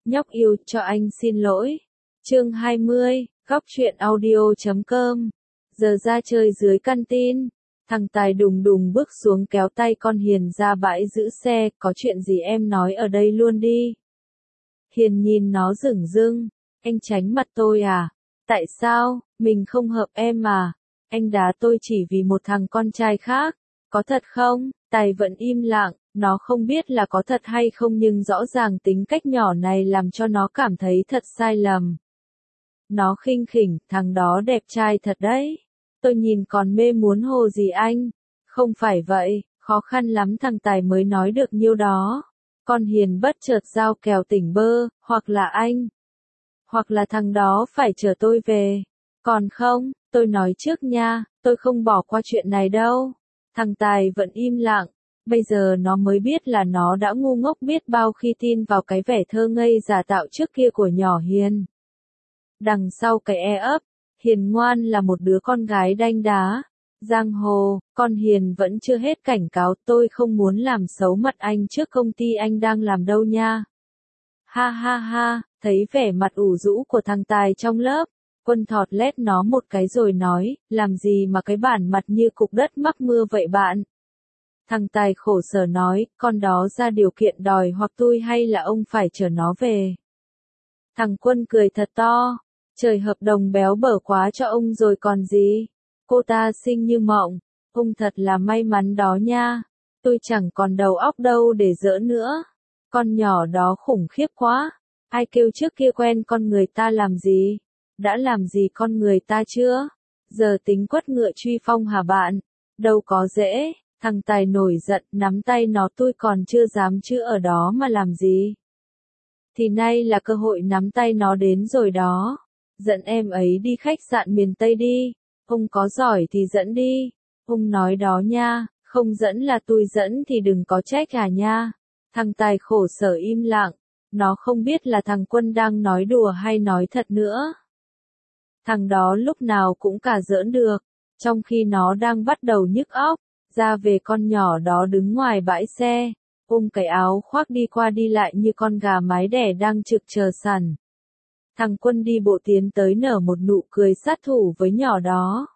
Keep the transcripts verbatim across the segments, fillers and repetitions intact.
Nhóc yêu, cho anh xin lỗi. Chương hai mươi, góc truyện audio chấm com. Giờ ra chơi dưới căn tin. Thằng Tài đùng đùng bước xuống kéo tay con Hiền ra bãi giữ xe, có chuyện gì em nói ở đây luôn đi. Hiền nhìn nó dửng dưng, anh tránh mặt tôi à? Tại sao, mình không hợp em mà? Anh đá tôi chỉ vì một thằng con trai khác, có thật không? Tài vẫn im lặng, nó không biết là có thật hay không nhưng rõ ràng tính cách nhỏ này làm cho nó cảm thấy thật sai lầm. Nó khinh khỉnh, thằng đó đẹp trai thật đấy. Tôi nhìn còn mê muốn hồ gì anh? Không phải vậy, khó khăn lắm thằng Tài mới nói được nhiêu đó. Con Hiền bất chợt giao kèo tỉnh bơ, hoặc là anh, hoặc là thằng đó phải chở tôi về. Còn không, tôi nói trước nha, tôi không bỏ qua chuyện này đâu. Thằng Tài vẫn im lặng, bây giờ nó mới biết là nó đã ngu ngốc biết bao khi tin vào cái vẻ thơ ngây giả tạo trước kia của nhỏ Hiền. Đằng sau cái e ấp, Hiền ngoan là một đứa con gái đanh đá. Giang hồ, con Hiền vẫn chưa hết cảnh cáo, tôi không muốn làm xấu mặt anh trước công ty anh đang làm đâu nha. Ha ha ha, thấy vẻ mặt ủ rũ của thằng Tài trong lớp, Quân thọt lét nó một cái rồi nói, làm gì mà cái bản mặt như cục đất mắc mưa vậy bạn? Thằng Tài khổ sở nói, con đó ra điều kiện đòi hoặc tôi hay là ông phải chở nó về. Thằng Quân cười thật to, trời hợp đồng béo bở quá cho ông rồi còn gì. Cô ta xinh như mộng, ông thật là may mắn đó nha. Tôi chẳng còn đầu óc đâu để giỡn nữa. Con nhỏ đó khủng khiếp quá. Ai kêu trước kia quen con người ta làm gì? Đã làm gì con người ta chưa? Giờ tính quất ngựa truy phong hả bạn? Đâu có dễ. Thằng Tài nổi giận nắm tay nó, tôi còn chưa dám chứ ở đó mà làm gì. Thì nay là cơ hội nắm tay nó đến rồi đó. Dẫn em ấy đi khách sạn miền Tây đi. Ông có giỏi thì dẫn đi. Ông nói đó nha, không dẫn là tôi dẫn thì đừng có trách à nha. Thằng Tài khổ sở im lặng. Nó không biết là thằng Quân đang nói đùa hay nói thật nữa. Thằng đó lúc nào cũng cả giỡn được. Trong khi nó đang bắt đầu nhức óc. Ra về con nhỏ đó đứng ngoài bãi xe. Ôm cái áo khoác đi qua đi lại như con gà mái đẻ đang trực chờ sẵn. Thằng Quân đi bộ tiến tới nở một nụ cười sát thủ với nhỏ đó.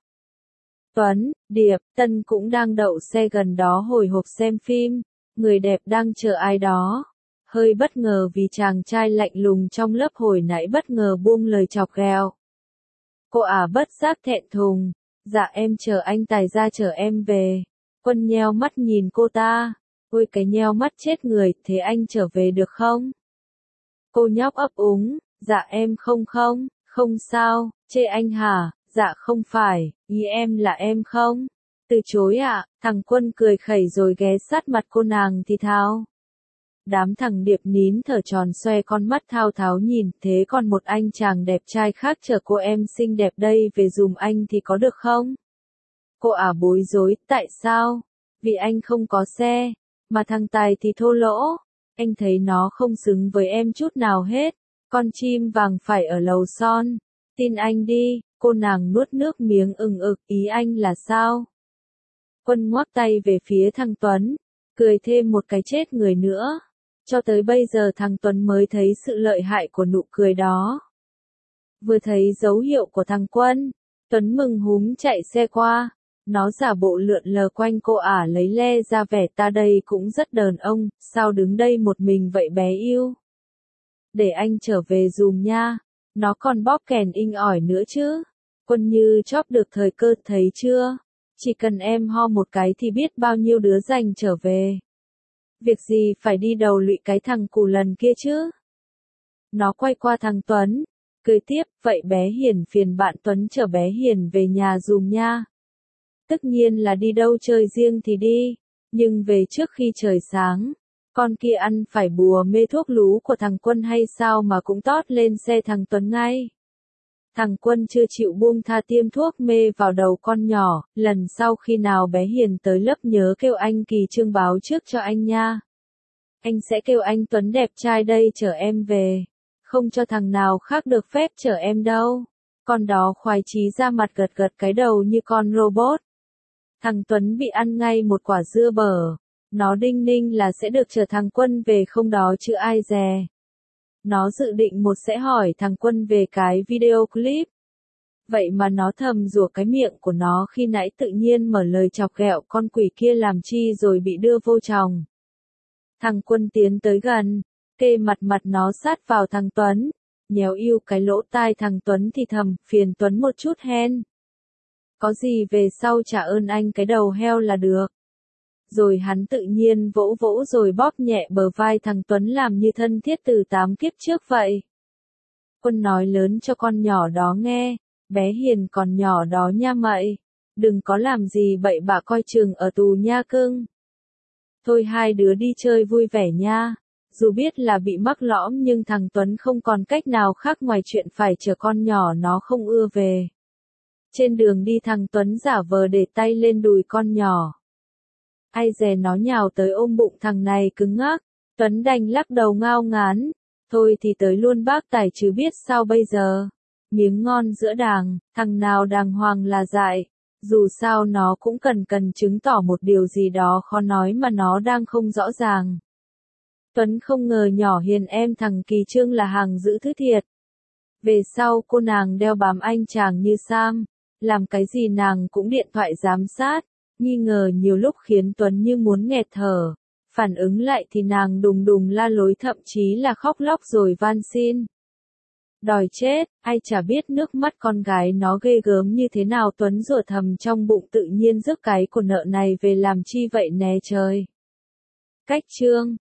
Tuấn, Điệp, Tân cũng đang đậu xe gần đó hồi hộp xem phim. Người đẹp đang chờ ai đó. Hơi bất ngờ vì chàng trai lạnh lùng trong lớp hồi nãy bất ngờ buông lời chọc ghẹo. Cô ả bất giác thẹn thùng. Dạ em chờ anh Tài ra chở em về. Quân nheo mắt nhìn cô ta. Ôi cái nheo mắt chết người, thế anh trở về được không? Cô nhóc ấp úng. Dạ em không không, không sao, chê anh hả? Dạ không phải, ý em là em không? Từ chối ạ, à, thằng Quân cười khẩy rồi ghé sát mặt cô nàng thì thào. Đám thằng Điệp nín thở tròn xoe con mắt thao tháo nhìn, thế còn một anh chàng đẹp trai khác chở cô em xinh đẹp đây về dùm anh thì có được không? Cô ả à bối rối, tại sao? Vì anh không có xe, mà thằng Tài thì thô lỗ, anh thấy nó không xứng với em chút nào hết. Con chim vàng phải ở lầu son. Tin anh đi, cô nàng nuốt nước miếng ừng ực, ý anh là sao? Quân ngoắc tay về phía thằng Tuấn, cười thêm một cái chết người nữa. Cho tới bây giờ thằng Tuấn mới thấy sự lợi hại của nụ cười đó. Vừa thấy dấu hiệu của thằng Quân, Tuấn mừng húm chạy xe qua. Nó giả bộ lượn lờ quanh cô ả lấy le ra vẻ ta đây cũng rất đờn ông, sao đứng đây một mình vậy bé yêu? Để anh trở về dùm nha. Nó còn bóp kèn inh ỏi nữa chứ. Quân như chóp được thời cơ, thấy chưa? Chỉ cần em ho một cái thì biết bao nhiêu đứa giành trở về. Việc gì phải đi đầu lụy cái thằng cù lần kia chứ? Nó quay qua thằng Tuấn, cười tiếp, vậy bé Hiền phiền bạn Tuấn chở bé Hiền về nhà dùm nha. Tất nhiên là đi đâu chơi riêng thì đi, nhưng về trước khi trời sáng. Con kia ăn phải bùa mê thuốc lú của thằng Quân hay sao mà cũng tót lên xe thằng Tuấn ngay. Thằng Quân chưa chịu buông tha tiêm thuốc mê vào đầu con nhỏ, lần sau khi nào bé Hiền tới lớp nhớ kêu anh Kỳ Trương báo trước cho anh nha. Anh sẽ kêu anh Tuấn đẹp trai đây chở em về, không cho thằng nào khác được phép chở em đâu. Con đó khoái chí ra mặt gật gật cái đầu như con robot. Thằng Tuấn bị ăn ngay một quả dưa bở. Nó đinh ninh là sẽ được chở thằng Quân về không đó chứ ai dè. Nó dự định một sẽ hỏi thằng Quân về cái video clip. Vậy mà nó thầm rủa cái miệng của nó khi nãy tự nhiên mở lời chọc ghẹo con quỷ kia làm chi rồi bị đưa vô chồng. Thằng Quân tiến tới gần, kê mặt mặt nó sát vào thằng Tuấn, nhéo yêu cái lỗ tai thằng Tuấn thì thầm, phiền Tuấn một chút hen. Có gì về sau trả ơn anh cái đầu heo là được. Rồi hắn tự nhiên vỗ vỗ rồi bóp nhẹ bờ vai thằng Tuấn làm như thân thiết từ tám kiếp trước vậy. Quân nói lớn cho con nhỏ đó nghe, bé hiền còn nhỏ đó nha mậy, đừng có làm gì bậy bạ coi chừng ở tù nha cưng. Thôi hai đứa đi chơi vui vẻ nha. Dù biết là bị mắc lõm nhưng thằng Tuấn không còn cách nào khác ngoài chuyện phải chờ con nhỏ nó không ưa về. Trên đường đi thằng Tuấn giả vờ để tay lên đùi con nhỏ. Ai dè nó nhào tới ôm bụng thằng này cứng ngắc, Tuấn đành lắc đầu ngao ngán. Thôi thì tới luôn bác tài chứ biết sao bây giờ. Miếng ngon giữa đàng, thằng nào đàng hoàng là dại. Dù sao nó cũng cần cần chứng tỏ một điều gì đó khó nói mà nó đang không rõ ràng. Tuấn không ngờ nhỏ hiền em thằng Kỳ Trương là hàng giữ thứ thiệt. Về sau cô nàng đeo bám anh chàng như Sam, làm cái gì nàng cũng điện thoại giám sát, nghi ngờ nhiều lúc khiến Tuấn như muốn nghẹt thở. Phản ứng lại thì nàng đùng đùng la lối thậm chí là khóc lóc rồi van xin. Đòi chết, ai chả biết nước mắt con gái nó ghê gớm như thế nào. Tuấn rủa thầm trong bụng tự nhiên rước cái của nợ này về làm chi vậy nè trời. Cách chương